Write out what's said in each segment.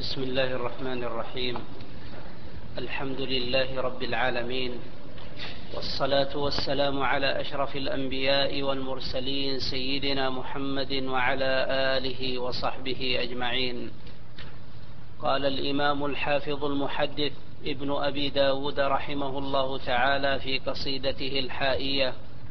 بسم الله الرحمن الرحيم. الحمد لله رب العالمين، والصلاة والسلام على أشرف الأنبياء والمرسلين سيدنا محمد وعلى آله وصحبه أجمعين. قال الإمام الحافظ المحدث ابن أبي داود رحمه الله تعالى في قصيدته الحائية: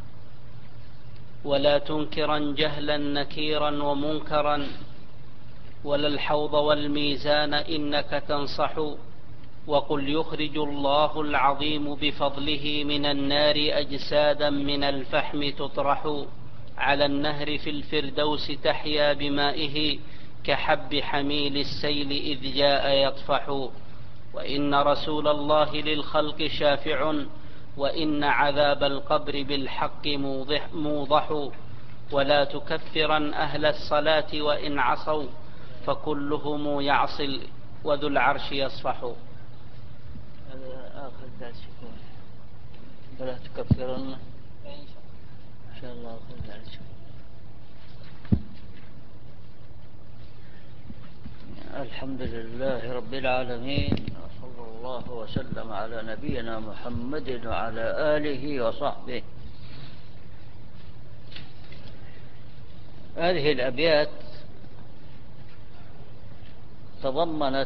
ولا تنكرا جهلا نكيرا ومنكرا، ولا الحوض والميزان إنك تنصح، وقل يخرج الله العظيم بفضله من النار أجسادا من الفحم تطرح، على النهر في الفردوس تحيا بمائه، كحب حميل السيل إذ جاء يطفح، وإن رسول الله للخلق شافع، وإن عذاب القبر بالحق موضح، ولا تكفرا أهل الصلاة وإن عصوا، فكلهم يعصي وذو العرش يصفح. هذا آخر درس يكون، ولا تكفرن إن شاء الله آخر درس. الحمد لله رب العالمين، وصلى الله وسلم على نبينا محمد وعلى آله وصحبه. هذه الأبيات تضمنت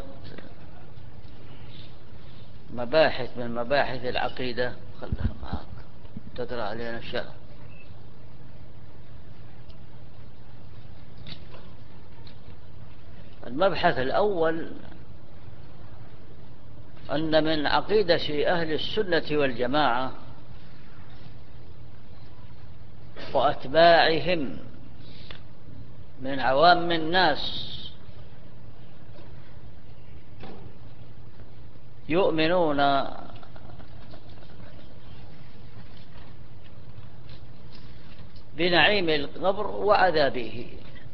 مباحث من مباحث العقيدة. خلها معك تقرأ علينا الشرح. المبحث الأول أن من عقيدة أهل السنة والجماعة وأتباعهم من عوام الناس يؤمنون بنعيم القبر وعذابه.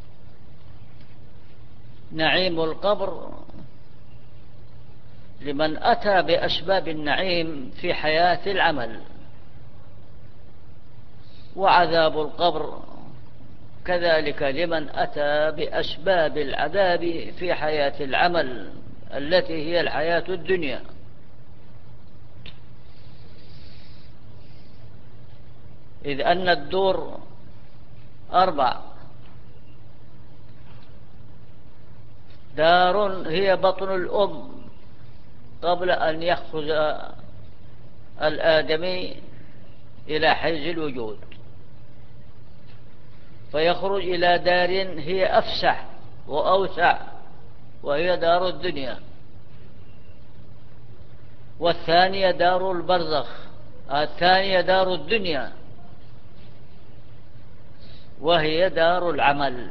نعيم القبر لمن أتى بأسباب النعيم في حياة العمل، وعذاب القبر كذلك لمن أتى بأسباب العذاب في حياة العمل التي هي الحياة الدنيا. إذ أن الدور 4: دار هي بطن الأم قبل أن يخرج الآدمي إلى حيز الوجود، فيخرج إلى دار هي أفسح وأوسع، وهي دار الدنيا. والثانية دار البرزخ، الثانية دار الدنيا وهي دار العمل.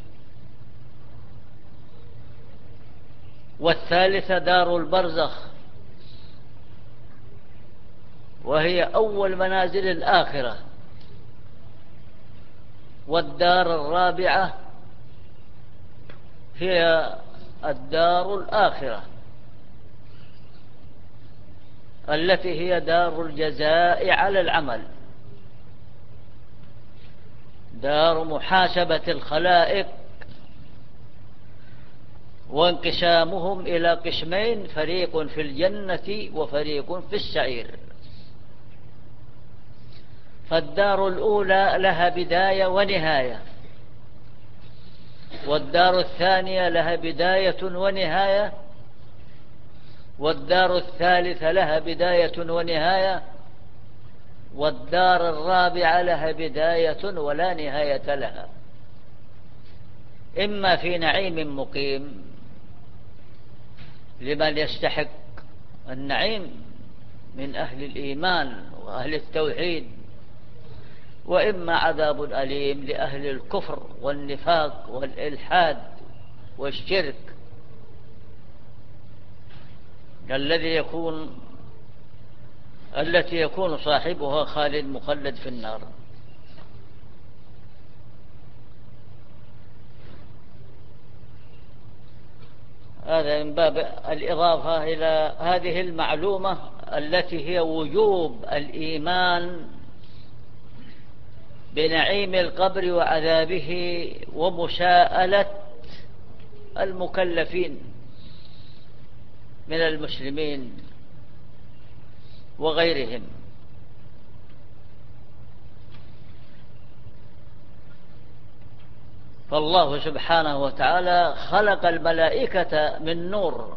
والثالثة دار البرزخ وهي أول منازل الآخرة. والدار الرابعة هي الدار الآخرة التي هي دار الجزاء على العمل، دار محاسبة الخلائق وانقسامهم إلى قسمين: فريق في الجنة وفريق في السعير. فالدار الأولى لها بداية ونهاية، والدار الثانية لها بداية ونهاية، والدار الثالثة لها بداية ونهاية، والدار الرابعة لها بداية ولا نهاية لها، إما في نعيم مقيم لمن يستحق النعيم من أهل الإيمان وأهل التوحيد، وإما عذاب أليم لأهل الكفر والنفاق والإلحاد والشرك التي يكون صاحبها خالد مخلد في النار. هذا من باب الإضافة إلى هذه المعلومة التي هي وجوب الإيمان بنعيم القبر وعذابه ومساءلة المكلفين من المسلمين وغيرهم. فالله سبحانه وتعالى خلق الملائكة من نور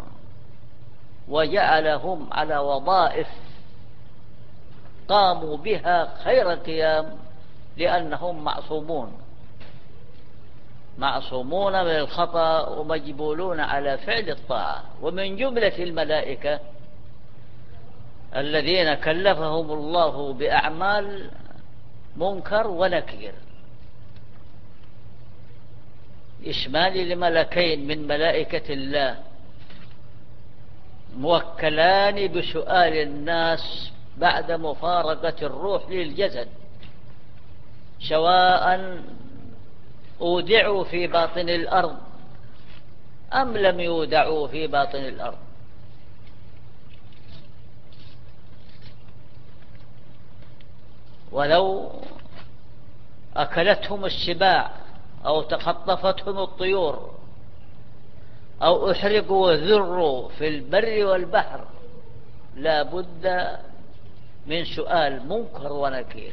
وجعلهم على وظائف قاموا بها خير قيام، لأنهم معصومون من الخطأ ومجبولون على فعل الطاعة. ومن جملة الملائكة الذين كلفهم الله بأعمال منكر ونكير، إشمال لملكين من ملائكة الله موكلان بسؤال الناس بعد مفارقة الروح للجسد، سواء أودعوا في باطن الأرض أم لم يودعوا في باطن الأرض. ولو أكلتهم السباع أو تخطفتهم الطيور أو أحرقوا وذروا في البر والبحر، لا بد من سؤال منكر ونكير.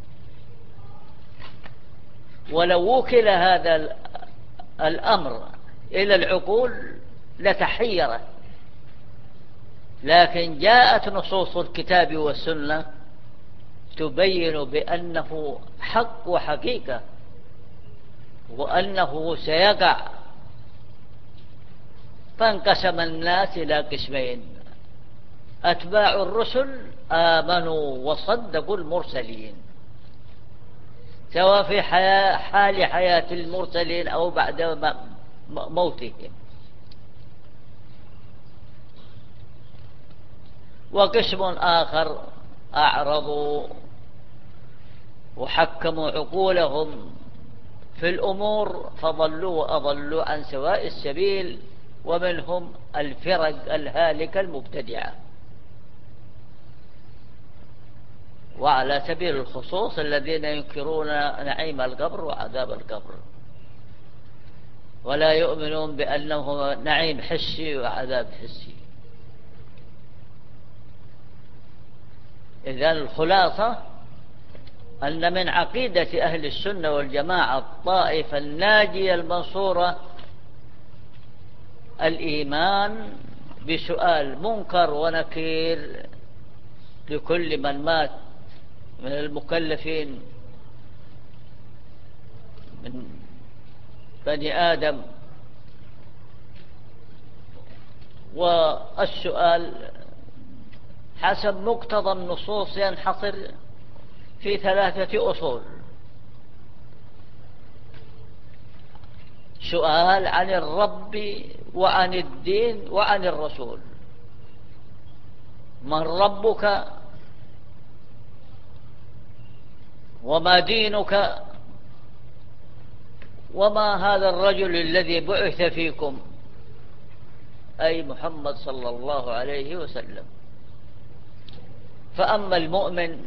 ولو وكل هذا الأمر إلى العقول لتحيرت، لكن جاءت نصوص الكتاب والسنة تبين بأنه حق وحقيقة، وأنه سيقع. فانقسم الناس إلى قسمين: أتباع الرسل آمنوا وصدقوا المرسلين، سواء في حال حياة المرسلين أو بعد موتهم. وقسم آخر أعرضوا وحكموا عقولهم في الأمور فضلوا وأضلوا عن سواء السبيل، ومنهم الفرق الهالكة المبتدعة. وعلى سبيل الخصوص الذين ينكرون نعيم القبر وعذاب القبر، ولا يؤمنون بأنه نعيم حسي وعذاب حسي. إذن الخلاصة أن من عقيدة أهل السنة والجماعة الطائفة الناجية المنصورة الإيمان بسؤال منكر ونكير لكل من مات من المكلفين من بني آدم. والسؤال حسب مقتضى النصوص ينحصر في 3 أصول: سؤال عن الرب وعن الدين وعن الرسول. من ربك وما دينك وما هذا الرجل الذي بعث فيكم، أي محمد صلى الله عليه وسلم. فأما المؤمن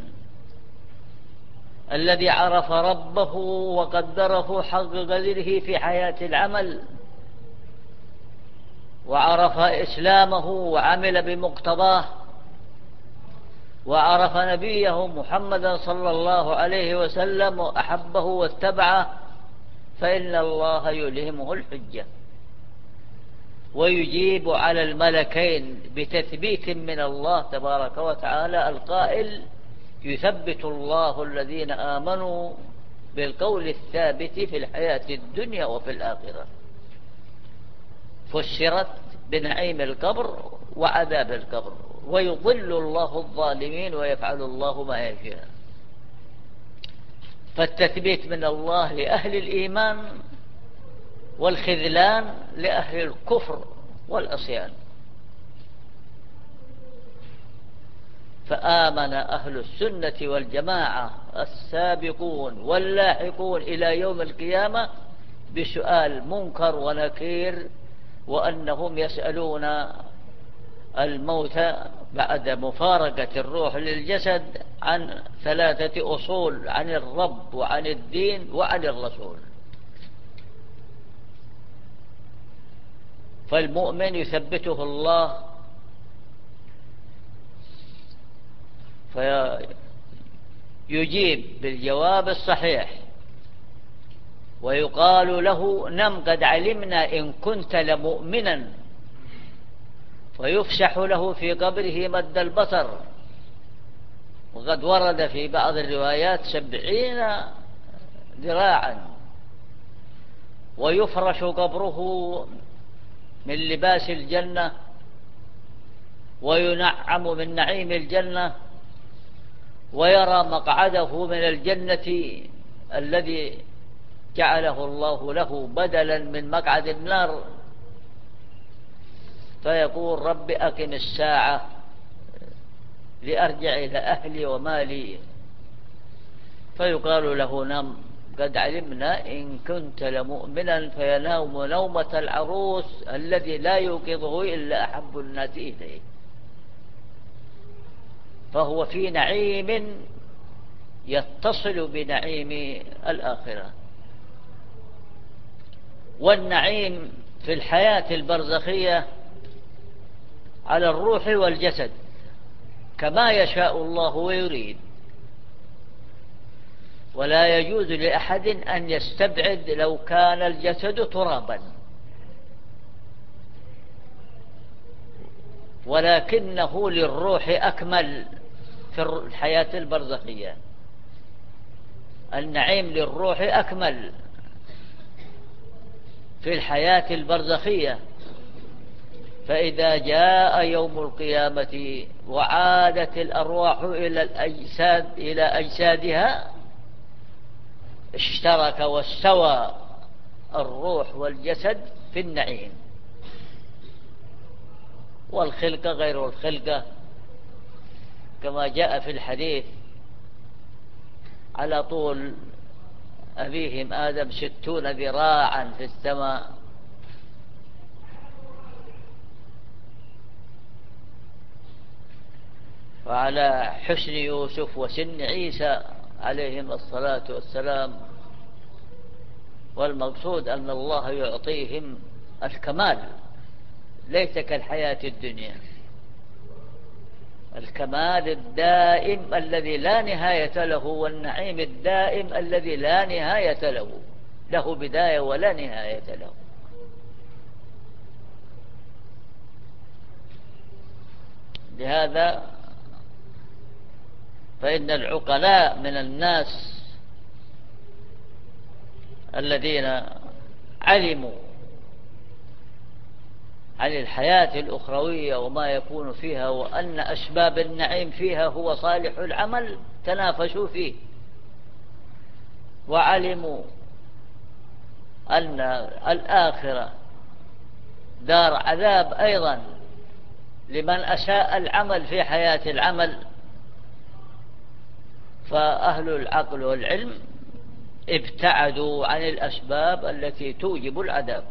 الذي عرف ربه وقدره حق قدره في حياة العمل، وعرف إسلامه وعمل بمقتضاه، وعرف نبيه محمدا صلى الله عليه وسلم وأحبه واتبعه، فإن الله يلهمه الحجة ويجيب على الملكين بتثبيت من الله تبارك وتعالى القائل: يثبت الله الذين آمنوا بالقول الثابت في الحياة الدنيا وفي الآخرة. فسرت بنعيم القبر وعذاب القبر، ويضل الله الظالمين ويفعل الله ما يشاء. فالتثبيت من الله لأهل الإيمان، والخذلان لأهل الكفر والعصيان. فآمن أهل السنة والجماعة السابقون واللاحقون إلى يوم القيامة بسؤال منكر ونكير، وأنهم يسألون الموت بعد مفارقة الروح للجسد عن 3 أصول: عن الرب وعن الدين وعن الرسول. فالمؤمن يثبته الله فيجيب بالجواب الصحيح، ويقال له: نم قد علمنا إن كنت لمؤمنا، فيفسح له في قبره مد البصر. وقد ورد في بعض الروايات 70 ذراعا. ويفرش قبره من لباس الجنة، وينعم من نعيم الجنة، ويرى مقعده من الجنة الذي جعله الله له بدلا من مقعد النار. فيقول: رب أقم الساعة لأرجع إلى أهلي ومالي. فيقال له: نم قد علمنا إن كنت لمؤمنا، فينام نومة العروس الذي لا يوقظه إلا أحب الناس إليه. فهو في نعيم يتصل بنعيم الآخرة. والنعيم في الحياة البرزخية على الروح والجسد كما يشاء الله ويريد، ولا يجوز لأحد أن يستبعد لو كان الجسد ترابا، ولكنه للروح أكمل في الحياة البرزخية. النعيم للروح أكمل في الحياة البرزخية. فإذا جاء يوم القيامة وعادت الأرواح إلى أجسادها، اشترك واستوى الروح والجسد في النعيم. والخلقة غير الخلقة، كما جاء في الحديث: على طول أبيهم آدم 60 ذراعا في السماء، وعلى حسن يوسف وسن عيسى عليهم الصلاة والسلام. والمقصود أن الله يعطيهم الكمال، ليس كالحياة الدنيا، الكمال الدائم الذي لا نهاية له، والنعيم الدائم الذي لا نهاية له، له بداية ولا نهاية له. لهذا فإن العقلاء من الناس الذين علموا عن الحياة الأخروية وما يكون فيها، وأن أسباب النعيم فيها هو صالح العمل، تنافسوا فيه، وعلموا أن الآخرة دار عذاب أيضا لمن أساء العمل في حياة العمل. فأهل العقل والعلم ابتعدوا عن الأسباب التي توجب العذاب.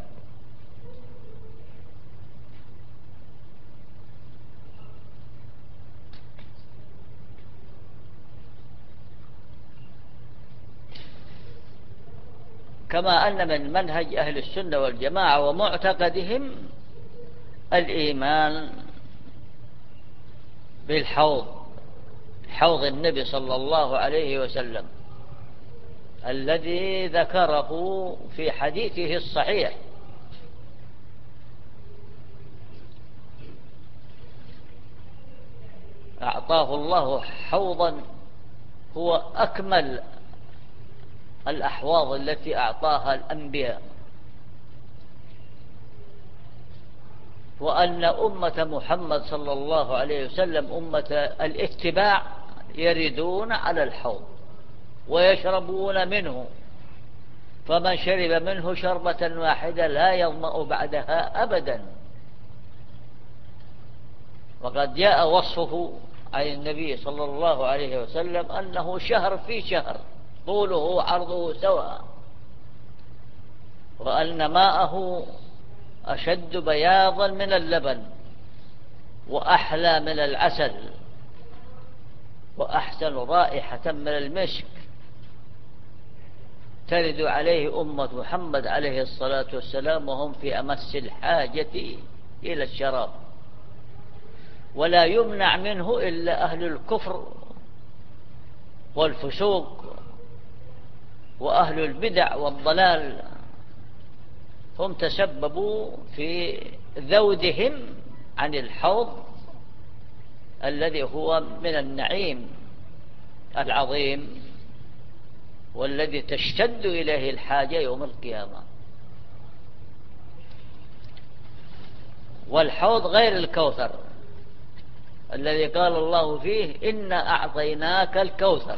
كما أن من منهج أهل السنة والجماعة ومعتقدهم الإيمان بالحوض، حوض النبي صلى الله عليه وسلم الذي ذكره في حديثه الصحيح: أعطاه الله حوضا هو أكمل الأحواض التي أعطاها الأنبياء، وأن أمة محمد صلى الله عليه وسلم أمة الاتباع يردون على الحوض ويشربون منه، فمن شرب منه شربة واحدة لا يظمأ بعدها أبدا. وقد جاء وصفه عن النبي صلى الله عليه وسلم أنه شهر في شهر، طوله عرضه سواء، وأن ماءه أشد بياضا من اللبن، وأحلى من العسل، وأحسن رائحة من المسك، ترد عليه أمة محمد عليه الصلاة والسلام وهم في أمس الحاجة إلى الشراب، ولا يمنع منه إلا أهل الكفر والفسوق وأهل البدع والضلال هم تسببوا في ذودهم عن الحوض الذي هو من النعيم العظيم والذي تشتد إليه الحاجة يوم القيامة. والحوض غير الكوثر الذي قال الله فيه إنا أعطيناك الكوثر.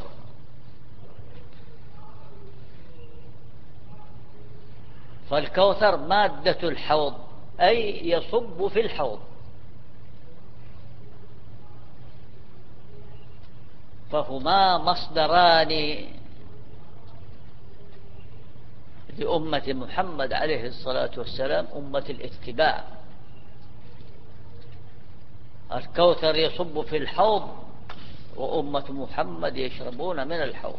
فالكوثر مادة الحوض أي يصب في الحوض، فهما مصدران لأمة محمد عليه الصلاة والسلام، أمة الاتباع. الكوثر يصب في الحوض وأمة محمد يشربون من الحوض،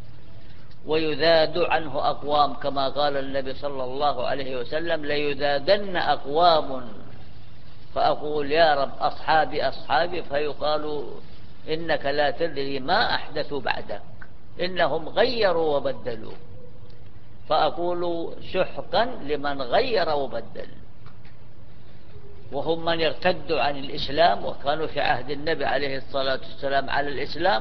ويذاد عنه أقوام كما قال النبي صلى الله عليه وسلم ليذادن أقوام فأقول يا رب أصحابي أصحابي، فيقال إنك لا تدري ما أحدثوا بعدك إنهم غيروا وبدلوا، فأقول سحقا لمن غير وبدل. وهم من ارتدوا عن الإسلام وكانوا في عهد النبي عليه الصلاة والسلام على الإسلام،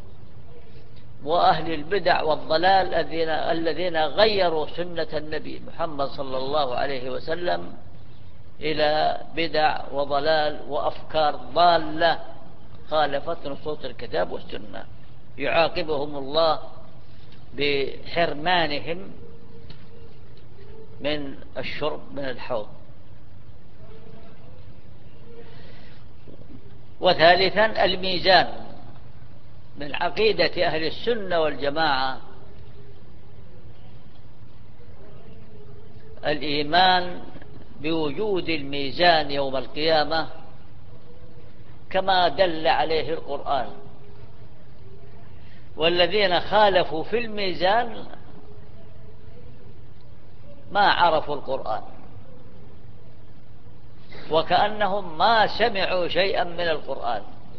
وأهل البدع والضلال الذين غيروا سنة النبي محمد صلى الله عليه وسلم إلى بدع وضلال وأفكار ضالة خالفت نصوص الكتاب والسنة، يعاقبهم الله بحرمانهم من الشرب من الحوض. وثالثا الميزان. من عقيدة أهل السنة والجماعة الإيمان بوجود الميزان يوم القيامة كما دل عليه القرآن، والذين خالفوا في الميزان ما عرفوا القرآن وكأنهم ما سمعوا شيئا من القرآن،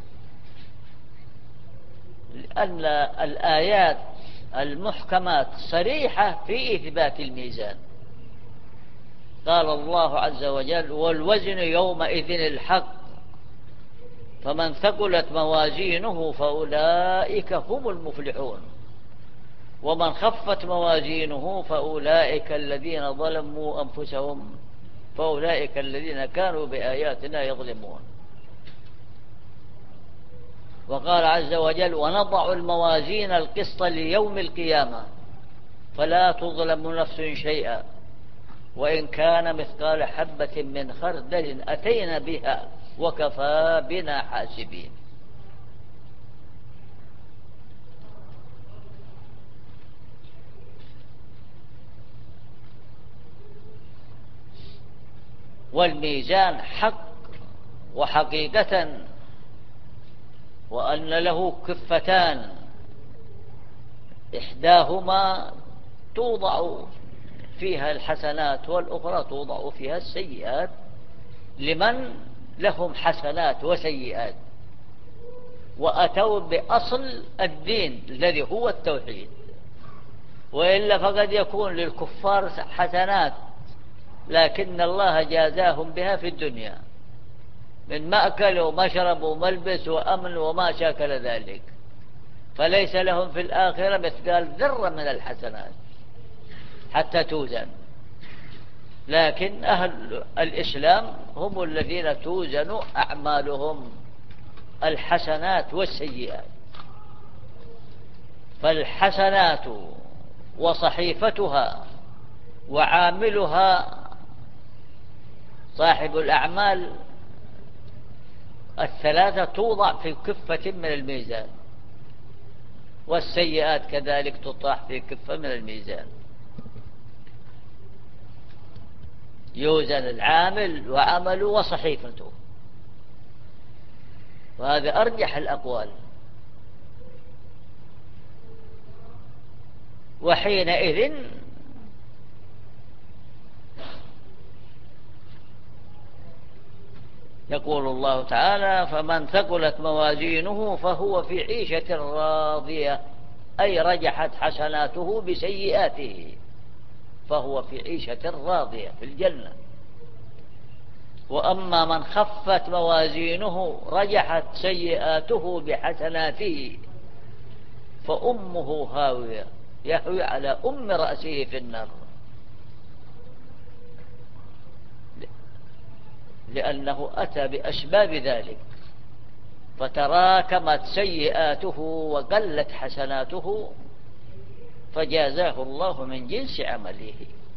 لأن الآيات المحكمات صريحة في إثبات الميزان. قال الله عز وجل والوزن يومئذ الحق فمن ثقلت موازينه فأولئك هم المفلحون ومن خفت موازينه فأولئك الذين ظلموا أنفسهم فأولئك الذين كانوا بآياتنا يظلمون. وقال عز وجل ونضع الموازين القسط ليوم القيامة فلا تظلم نفس شيئا وإن كان مثقال حبة من خردل أتينا بها وكفى بنا حاسبين. والميزان حق وحقيقة، وأن له كفتان إحداهما توضع فيها الحسنات والأخرى توضع فيها السيئات لمن لهم حسنات وسيئات وأتوا بأصل الدين الذي هو التوحيد. وإلا فقد يكون للكفار حسنات لكن الله جازاهم بها في الدنيا من مأكل ومشرب وملبس وأمن وما شاكل ذلك، فليس لهم في الآخرة مثقال ذرة من الحسنات حتى توزن. لكن أهل الإسلام هم الذين توزن أعمالهم الحسنات والسيئات، فالحسنات وصحيفتها وعاملها صاحب الأعمال الثلاثة توضع في كفة من الميزان، والسيئات كذلك تطاح في كفة من الميزان، يوزن العامل وعمله وصحيفته. وهذا أرجح الأقوال. وحينئذ يقول الله تعالى فمن ثقلت موازينه فهو في عيشة راضية أي رجحت حسناته بسيئاته، فهو في عيشة راضية في الجنة. وأما من خفت موازينه رجحت سيئاته بحسناته فأمه هاوية، يهوي على أم رأسه في النار، لأنه أتى بأسباب ذلك، فتراكمت سيئاته وقلت حسناته فجازاه الله من جنس عمله.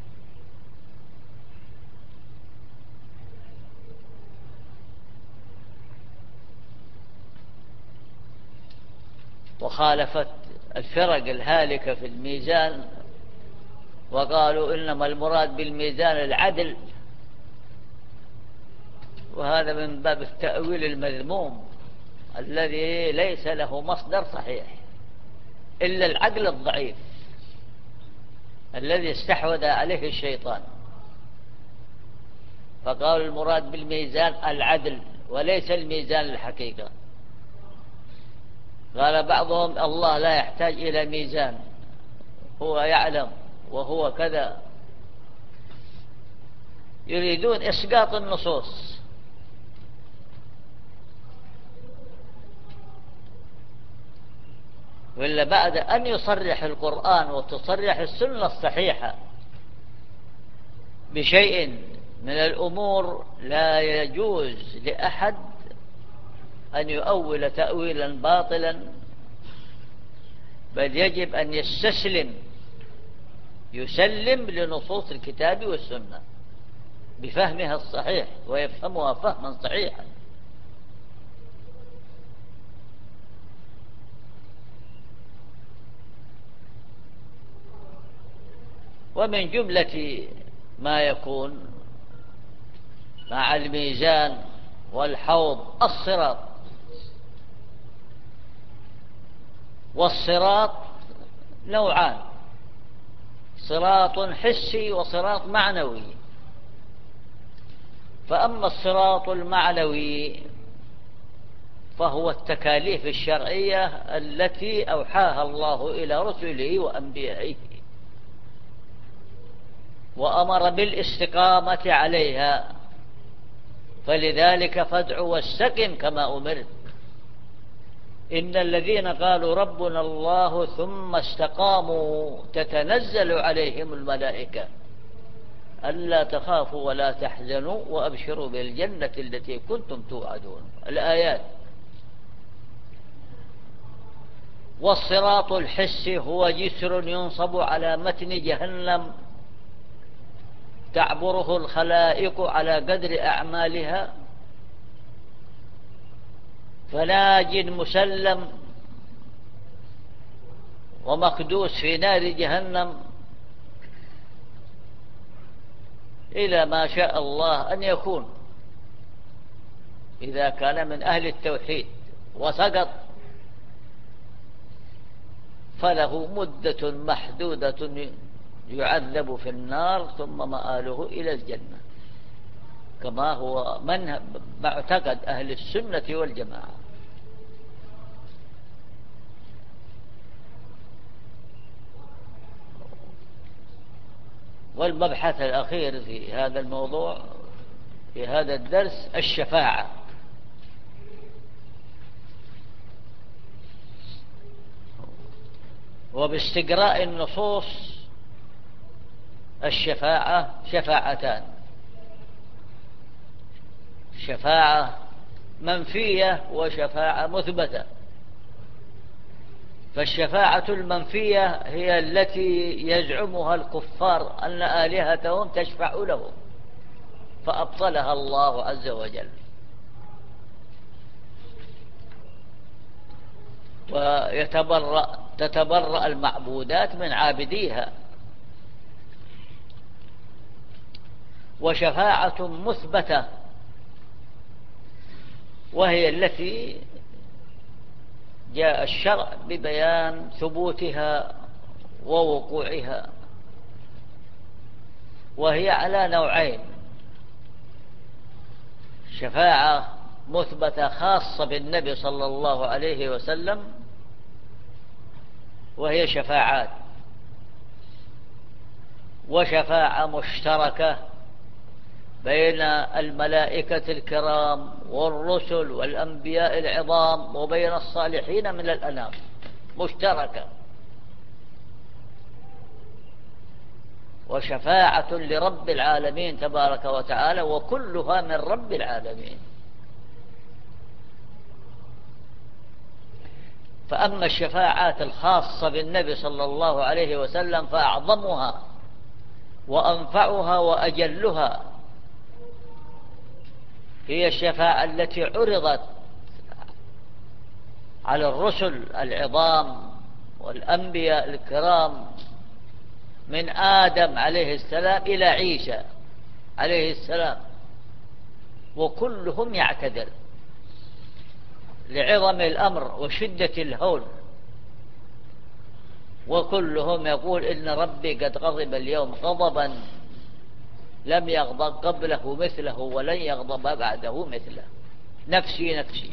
وخالفت الفرق الهالكة في الميزان وقالوا إنما المراد بالميزان العدل، وهذا من باب التأويل المذموم الذي ليس له مصدر صحيح إلا العقل الضعيف الذي استحوذ عليه الشيطان، فقالوا المراد بالميزان العدل وليس الميزان الحقيقة. قال بعضهم الله لا يحتاج إلى ميزان، هو يعلم وهو كذا، يريدون إسقاط النصوص. وإلا بعد أن يصرح القرآن وتصرح السنة الصحيحة بشيء من الأمور لا يجوز لأحد أن يؤول تأويلا باطلا، بل يجب أن يسلم لنصوص الكتاب والسنة بفهمها الصحيح ويفهمها فهما صحيحا. ومن جملة ما يكون مع الميزان والحوض الصراط، والصراط نوعان، صراط حسي وصراط معنوي. فأما الصراط المعنوي فهو التكاليف الشرعية التي أوحاها الله إلى رسله وأنبيائه وأمر بالاستقامة عليها، فلذلك فادع واستقم كما أمرت. إن الذين قالوا ربنا الله ثم استقاموا تتنزل عليهم الملائكة ألا تخافوا ولا تحزنوا وأبشروا بالجنة التي كنتم توعدون. الآيات. والصراط الحسي هو جسر ينصب على متن جهنم تعبره الخلائق على قدر أعمالها، فناج مسلم ومكدوس في نار جهنم إلى ما شاء الله أن يكون إذا كان من أهل التوحيد وسقط، فله مدة محدودة يعذب في النار ثم مآله إلى الجنة، كما هو معتقد أهل السنة والجماعة. والمبحث الأخير في هذا الموضوع في هذا الدرس الشفاعة. وباستقراء النصوص الشفاعة شفاعتان: شفاعة منفية وشفاعة مثبتة. فالشفاعة المنفية هي التي يزعمها الكفار أن آلهتهم تشفع لهم فأبطلها الله عز وجل، تتبرأ المعبودات من عابديها. وشفاعة مثبتة وهي التي جاء الشرع ببيان ثبوتها ووقوعها، وهي على نوعين: شفاعة مثبتة خاصة بالنبي صلى الله عليه وسلم، وهي شفاعات، وشفاعة مشتركة بين الملائكة الكرام والرسل والأنبياء العظام وبين الصالحين من الأنام، مشتركة، وشفاعة لرب العالمين تبارك وتعالى، وكلها من رب العالمين. فأما الشفاعات الخاصة بالنبي صلى الله عليه وسلم فأعظمها وأنفعها وأجلها هي الشفاعة التي عرضت على الرسل العظام والأنبياء الكرام من آدم عليه السلام إلى عيسى عليه السلام، وكلهم يعتذر لعظم الأمر وشدة الهول، وكلهم يقول إن ربي قد غضب اليوم غضبا لم يغضب قبله مثله ولن يغضب بعده مثله، نفسي نفسي.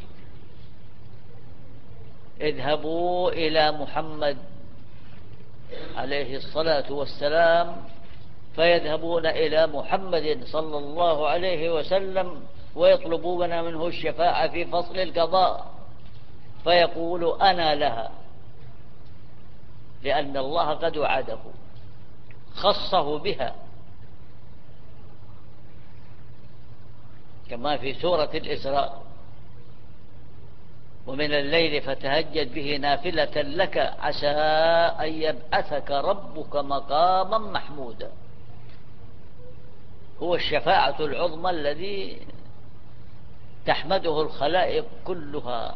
اذهبوا إلى محمد عليه الصلاة والسلام، فيذهبون إلى محمد صلى الله عليه وسلم ويطلبون منه الشفاعة في فصل القضاء، فيقول أنا لها، لأن الله قد وعده خصه بها، كما في سورة الإسراء: ومن الليل فتهجد به نافلة لك عسى أن يبعثك ربك مقاما محمودا. هو الشفاعة العظمى الذي تحمده الخلائق كلها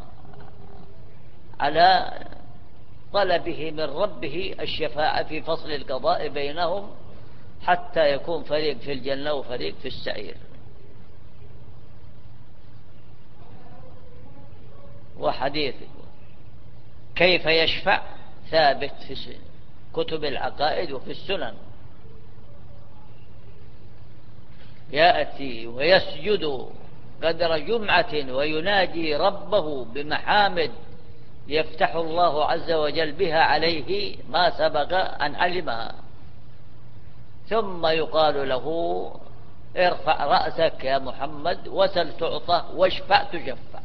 على طلبه من ربه الشفاعة في فصل القضاء بينهم، حتى يكون فريق في الجنة وفريق في السعير. وحديث كيف يشفع ثابت في كتب العقائد وفي السنن. يأتي ويسجد قدر جمعة ويناجي ربه بمحامد يفتح الله عز وجل بها عليه ما سبق أن علمها، ثم يقال له: ارفع رأسك يا محمد وسل تعطى واشفع تشفع.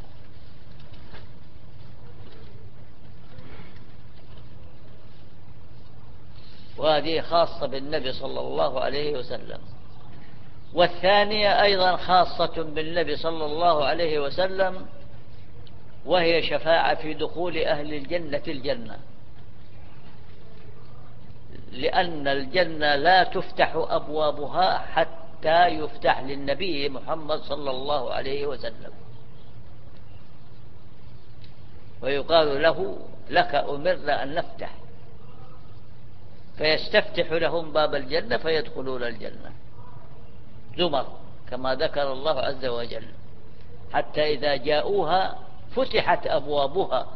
وهذه خاصة بالنبي صلى الله عليه وسلم. والثانية أيضا خاصة بالنبي صلى الله عليه وسلم، وهي شفاعة في دخول أهل الجنة الجنة، لأن الجنة لا تفتح أبوابها حتى يفتح للنبي محمد صلى الله عليه وسلم، ويقال له: لك أمرنا أن نفتح، فيستفتح لهم باب الجنة فيدخلون الجنة زمر، كما ذكر الله عز وجل: حتى إذا جاءوها فتحت أبوابها،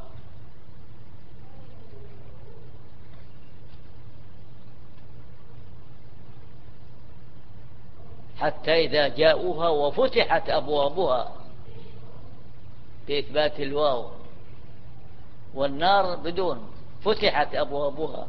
حتى إذا جاءوها وفتحت أبوابها بإثبات الواو، والنار بدون فتحت أبوابها.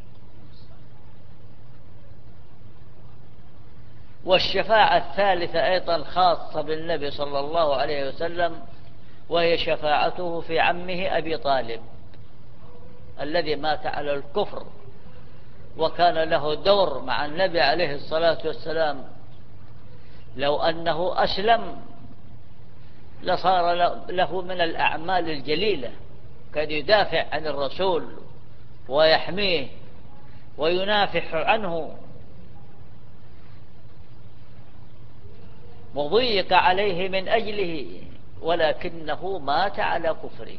والشفاعة الثالثة أيضا خاصة بالنبي صلى الله عليه وسلم، وهي شفاعته في عمه أبي طالب الذي مات على الكفر، وكان له دور مع النبي عليه الصلاة والسلام. لو أنه أسلم لصار له من الأعمال الجليلة، كان يدافع عن الرسول ويحميه وينافح عنه، وضيق عليه من أجله، ولكنه مات على كفره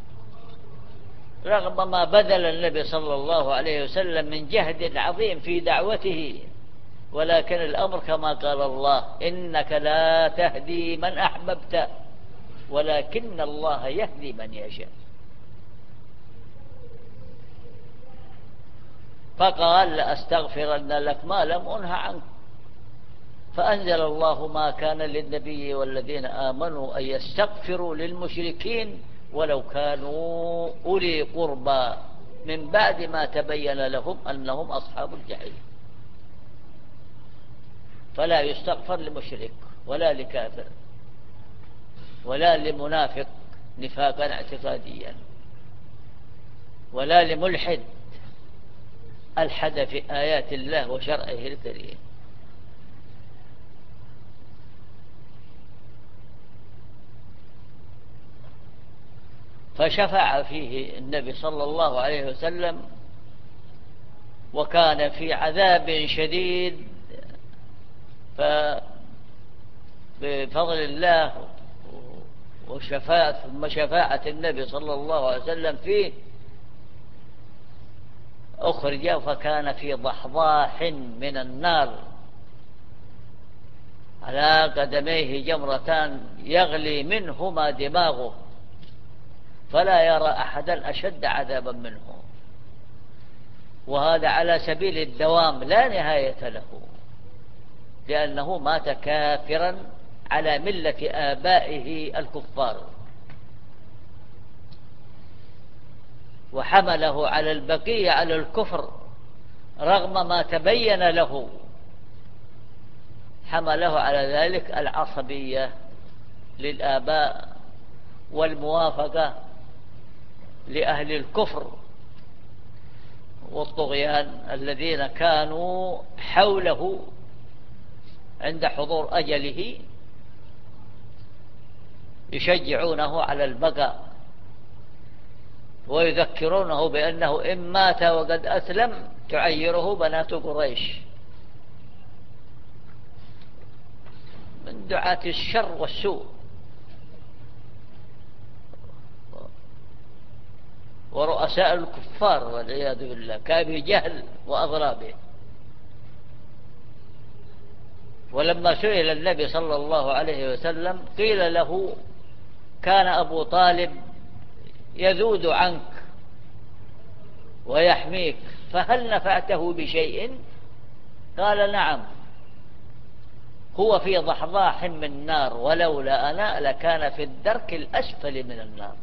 رغم ما بذل النبي صلى الله عليه وسلم من جهد عظيم في دعوته. ولكن الأمر كما قال الله: إنك لا تهدي من أحببت ولكن الله يهدي من يشاء. فقال: لأستغفرن لك ما لم أنه عنك. فأنزل الله: ما كان للنبي والذين آمنوا أن يستغفروا للمشركين ولو كانوا أولي قربى من بعد ما تبين لهم أنهم أصحاب الجحيم. فلا يستغفر لمشرك ولا لكافر ولا لمنافق نفاقا اعتقاديا ولا لملحد ألحد في آيات الله وشرعه الكريم. فشفع فيه النبي صلى الله عليه وسلم، وكان في عذاب شديد، فبفضل الله وشفاعة النبي صلى الله عليه وسلم فيه أخرج، فكان في ضحضاح من النار، على قدميه جمرتان يغلي منهما دماغه، فلا يرى أحدا أشد عذابا منه، وهذا على سبيل الدوام لا نهاية له، لأنه مات كافرا على ملة آبائه الكفار، وحمله على البقية على الكفر رغم ما تبين له، حمله على ذلك العصبية للآباء والموافقة لأهل الكفر والطغيان الذين كانوا حوله عند حضور أجله يشجعونه على البقاء ويذكرونه بأنه إن مات وقد أسلم تعيره بنات قريش، من دعاة الشر والسوء ورؤساء الكفار والعياذ بالله كأبي جهل وأضرابه. ولما سئل النبي صلى الله عليه وسلم قيل له: كان أبو طالب يذود عنك ويحميك، فهل نفعته بشيء؟ قال: نعم، هو في ضحضاح من نار، ولولا أنا لكان في الدرك الأسفل من النار.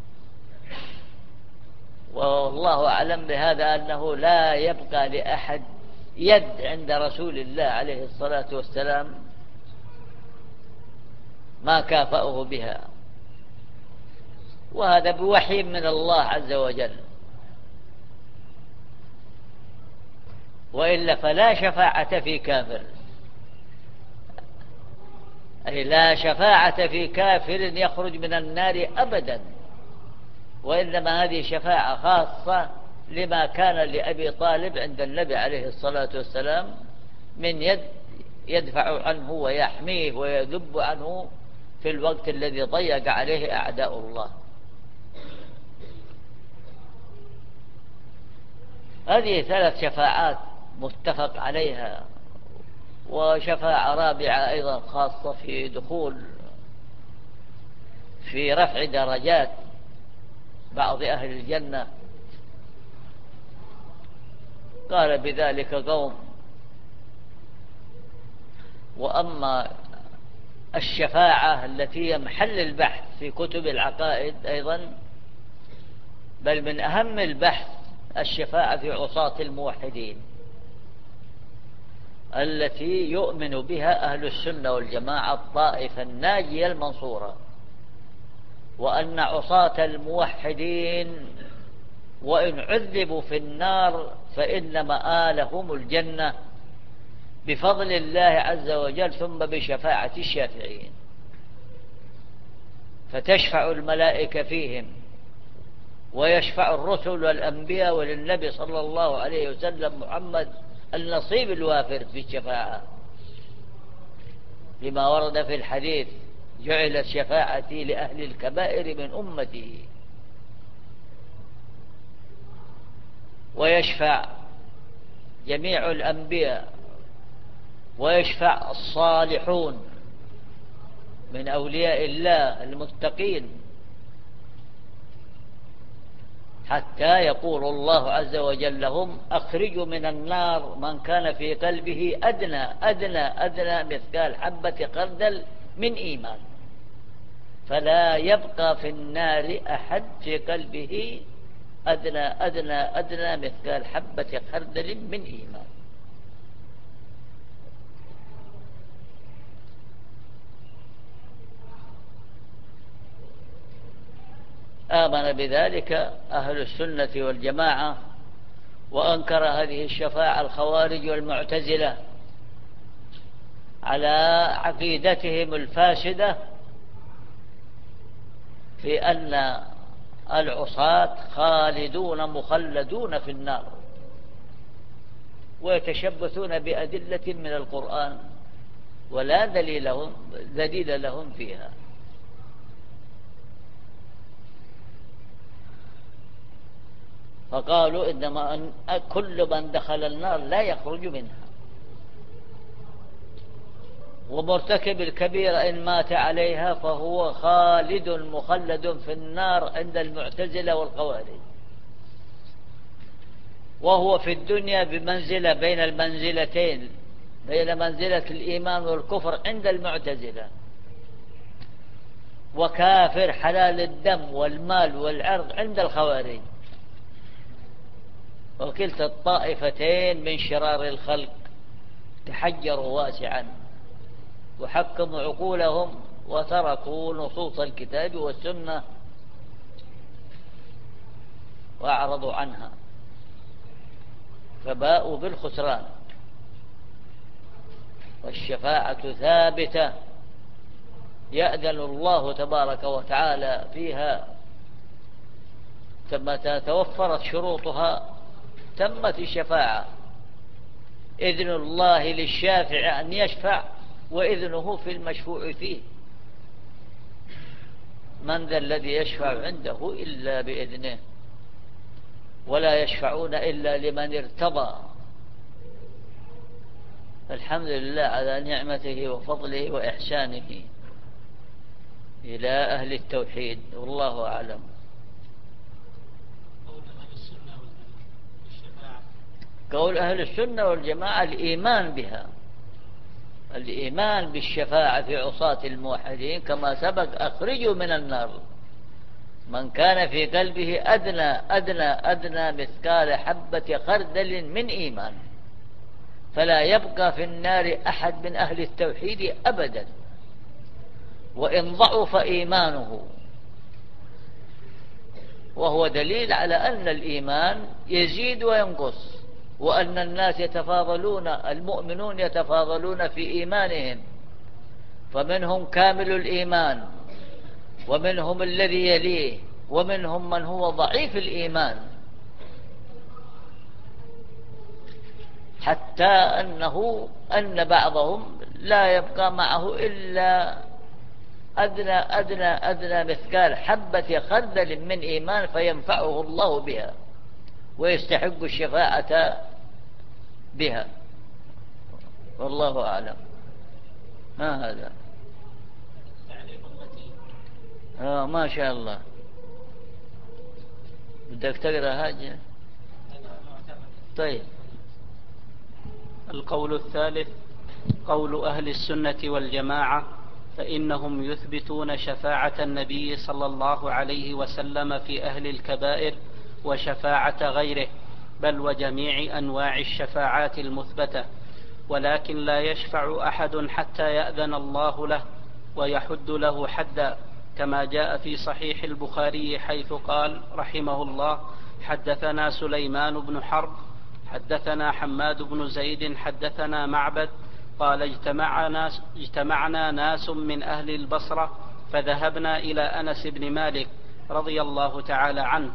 والله أعلم بهذا أنه لا يبقى لأحد يد عند رسول الله عليه الصلاة والسلام ما كافأه بها، وهذا بوحي من الله عز وجل، وإلا فلا شفاعة في كافر، أي لا شفاعة في كافر يخرج من النار أبدا، وإنما هذه شفاعة خاصة لما كان لأبي طالب عند النبي عليه الصلاة والسلام من يد يدفع عنه ويحميه ويذب عنه في الوقت الذي ضيق عليه أعداء الله. هذه 3 شفاعات متفق عليها، وشفاعة رابعة أيضا خاصة في دخول في رفع درجات بعض أهل الجنة، قال بذلك قوم. وأما الشفاعة التي هي محل البحث في كتب العقائد أيضا، بل من أهم البحث الشفاعة في عصاة الموحدين التي يؤمن بها أهل السنة والجماعة الطائفة الناجية المنصورة، وأن عصاة الموحدين وإن عذبوا في النار فإن مآلهم الجنة بفضل الله عز وجل، ثم بشفاعة الشافعين، فتشفع الملائكة فيهم، ويشفع الرسل والأنبياء، وللنبي صلى الله عليه وسلم محمد النصيب الوافر في الشفاعة، لما ورد في الحديث: جعلت شفاعتي لأهل الكبائر من أمتي. ويشفع جميع الأنبياء، ويشفع الصالحون من أولياء الله المتقين، حتى يقول الله عز وجل لهم: أخرجوا من النار من كان في قلبه أدنى مثقال حبة خردل من إيمان، فلا يبقى في النار أحد في قلبه أدنى مثقال حبة خردل من إيمان. آمن بذلك أهل السنة والجماعة، وأنكر هذه الشفاعة الخوارج والمعتزلة على عقيدتهم الفاسدة في أن العصاة خالدون مخلدون في النار، ويتشبثون بأدلة من القرآن ولا دليل لهم فيها. فقالوا إنما كل من دخل النار لا يخرج منها، ومرتكب الكبيرة إن مات عليها فهو خالد مخلد في النار عند المعتزلة والخوارج، وهو في الدنيا بمنزلة بين المنزلتين، بين منزلة الإيمان والكفر عند المعتزلة، وكافر حلال الدم والمال والعرض عند الخوارج. وكلتا الطائفتين من شرار الخلق تحجروا واسعا وحكموا عقولهم وتركوا نصوص الكتاب والسنة وأعرضوا عنها، فباءوا بالخسران. والشفاعة ثابتة يأذن الله تبارك وتعالى فيها، متى توفرت شروطها تمت الشفاعة. إذن الله للشافع أن يشفع، وإذنه في المشفوع فيه. من ذا الذي يشفع عنده إلا بإذنه، ولا يشفعون إلا لمن ارتضى. الحمد لله على نعمته وفضله وإحسانه إلى أهل التوحيد، والله أعلم. قول أهل السنة والجماعة الإيمان بها، الإيمان بالشفاعة في عصاة الموحدين، كما سبق أخرجوا من النار من كان في قلبه أدنى مثقال حبة خردل من إيمان، فلا يبقى في النار أحد من أهل التوحيد أبدا، وإن ضعف إيمانه. وهو دليل على أن الإيمان يزيد وينقص، وأن الناس يتفاضلون، المؤمنون يتفاضلون في إيمانهم، فمنهم كامل الإيمان، ومنهم الذي يليه، ومنهم من هو ضعيف الإيمان، حتى أن بعضهم لا يبقى معه إلا أدنى مثقال حبة خردل من إيمان، فينفعه الله بها ويستحق الشفاعة بها، والله أعلم. ما هذا؟ ما شاء الله. بدك تقرأ حاجة؟ طيب. القول الثالث قول أهل السنة والجماعة، فإنهم يثبتون شفاعة النبي صلى الله عليه وسلم في أهل الكبائر وشفاعة غيره، بل وجميع أنواع الشفاعات المثبتة، ولكن لا يشفع أحد حتى يأذن الله له ويحد له حدا، كما جاء في صحيح البخاري حيث قال رحمه الله: حدثنا سليمان بن حرب حدثنا حماد بن زيد حدثنا معبد قال: اجتمعنا ناس من أهل البصرة فذهبنا إلى أنس بن مالك رضي الله تعالى عنه،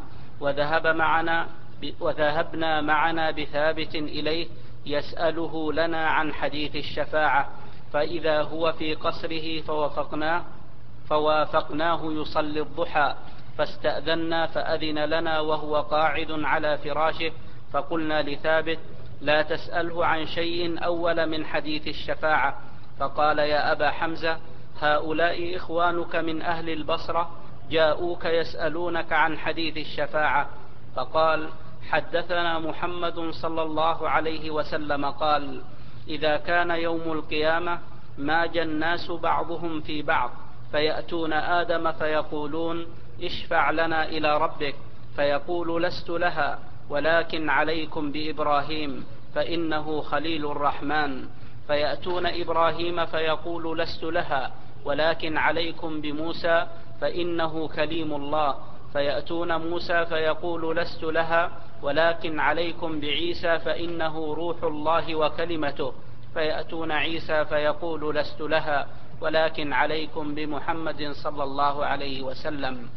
وذهبنا معنا بثابت إليه يسأله لنا عن حديث الشفاعة، فإذا هو في قصره فوافقناه يصلي الضحى، فاستأذنا فأذن لنا وهو قاعد على فراشه، فقلنا لثابت: لا تسأله عن شيء أول من حديث الشفاعة. فقال: يا أبا حمزة، هؤلاء إخوانك من أهل البصرة جاءوك يسألونك عن حديث الشفاعة. فقال: حدثنا محمد صلى الله عليه وسلم قال: إذا كان يوم القيامة ماج الناس بعضهم في بعض، فيأتون آدم فيقولون: اشفع لنا إلى ربك، فيقول لست لها ولكن عليكم بإبراهيم فإنه خليل الرحمن. فيأتون إبراهيم فيقول لست لها ولكن عليكم بموسى فإنه كليم الله. فيأتون موسى فيقول لست لها ولكن عليكم بعيسى فإنه روح الله وكلمته. فيأتون عيسى فيقول لست لها ولكن عليكم بمحمد صلى الله عليه وسلم.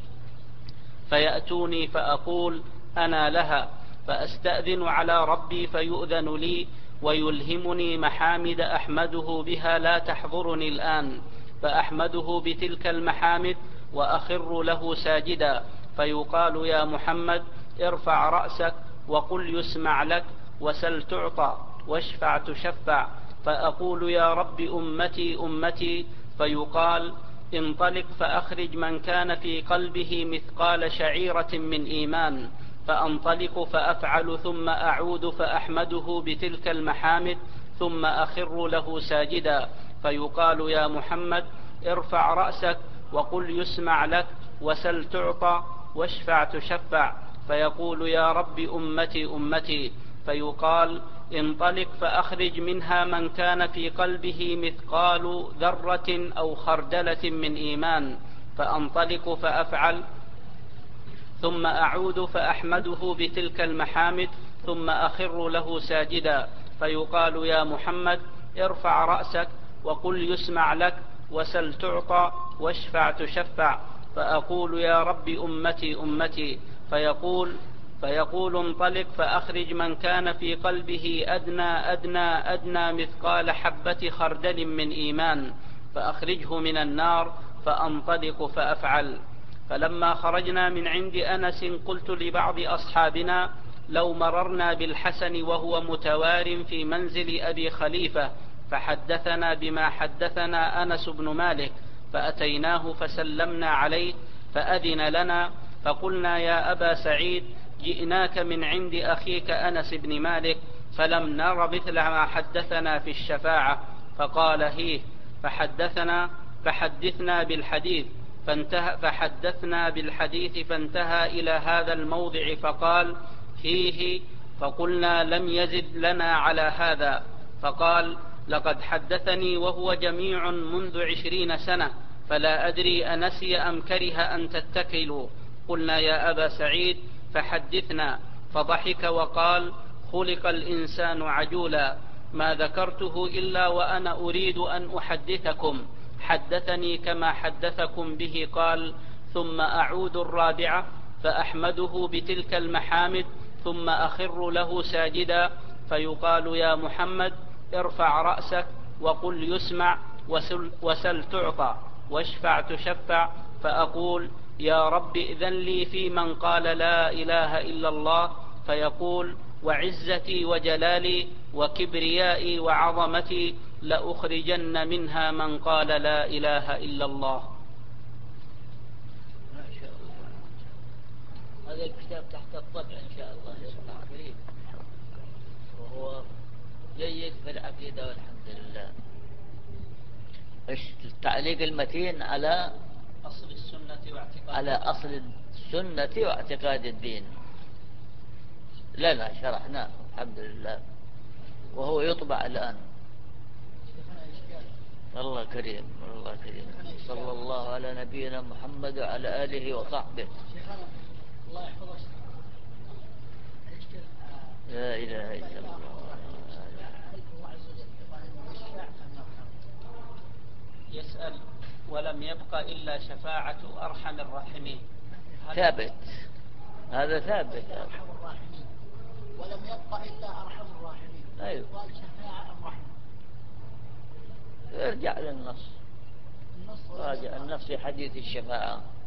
فيأتوني فأقول أنا لها، فأستأذن على ربي فيؤذن لي ويلهمني محامد أحمده بها لا تحضرني الآن، فأحمده بتلك المحامد وأخر له ساجدا. فيقال يا محمد ارفع رأسك وقل يسمع لك وسل تعطى واشفع تشفع. فأقول يا رب أمتي أمتي. فيقال انطلق فأخرج من كان في قلبه مثقال شعيرة من إيمان. فأنطلق فأفعل ثم أعود فأحمده بتلك المحامد ثم أخر له ساجدا. فيقال يا محمد ارفع رأسك وقل يسمع لك وسل تعطى واشفع تشفع. فيقول يا رب أمتي أمتي. فيقال انطلق فأخرج منها من كان في قلبه مثقال ذرة أو خردلة من إيمان. فأنطلق فأفعل ثم أعود فأحمده بتلك المحامد ثم أخر له ساجدا. فيقال يا محمد ارفع رأسك وقل يسمع لك وسل تعطى واشفع تشفع. فأقول يا رب أمتي أمتي. فيقول انطلق فأخرج من كان في قلبه أدنى مثقال حبة خردل من إيمان فأخرجه من النار. فأنطلق فأفعل. فلما خرجنا من عند أنس قلت لبعض أصحابنا لو مررنا بالحسن وهو متوار في منزل أبي خليفة فحدثنا بما حدثنا أنس بن مالك. فأتيناه فسلمنا عليه فأذن لنا فقلنا يا أبا سعيد جئناك من عند أخيك أنس بن مالك فلم نر مثل ما حدثنا في الشفاعة. فقال هيه. فحدثنا بالحديث فحدثنا بالحديث فانتهى إلى هذا الموضع فقال هيه. فقلنا لم يزد لنا على هذا. فقال لقد حدثني وهو جميع منذ 20 سنة فلا أدري أنسي أم كره أن تتكلوا. قلنا يا أبا سعيد فحدثنا. فضحك وقال خلق الإنسان عجولا ما ذكرته إلا وأنا أريد أن أحدثكم. حدثني كما حدثكم به. قال ثم أعود الرابعة فأحمده بتلك المحامد ثم أخر له ساجدا. فيقال يا محمد ارفع رأسك وقل يسمع وسل تعطى واشفع تشفع. فأقول يا رب إذن لي في من قال لا إله إلا الله. فيقول وعزتي وجلالي وكبريائي وعظمتي لأخرجن منها من قال لا إله إلا الله. ما شاء الله. هذا الكتاب تحت الطبع إن شاء الله يطلع قريب وهو جيد في العقيدة والحمد لله. التعليق المتين على أصل السنة واعتقاد الدين. لا شرحناه الحمد لله وهو يطبع الآن. الله كريم الله كريم. صلى الله على نبينا محمد وعلى آله وصحبه. الله يحفظك. لا إله إلا الله. يسأل ولم يبق إلا شفاعة أرحم الراحمين. ثابت هذا ثابت. أرحم الراحمين ولم يبق إلا أرحم الراحمين. أيوه. قال شفاعة الرحمة. ارجع للنص. راجع النص في حديث الشفاعة.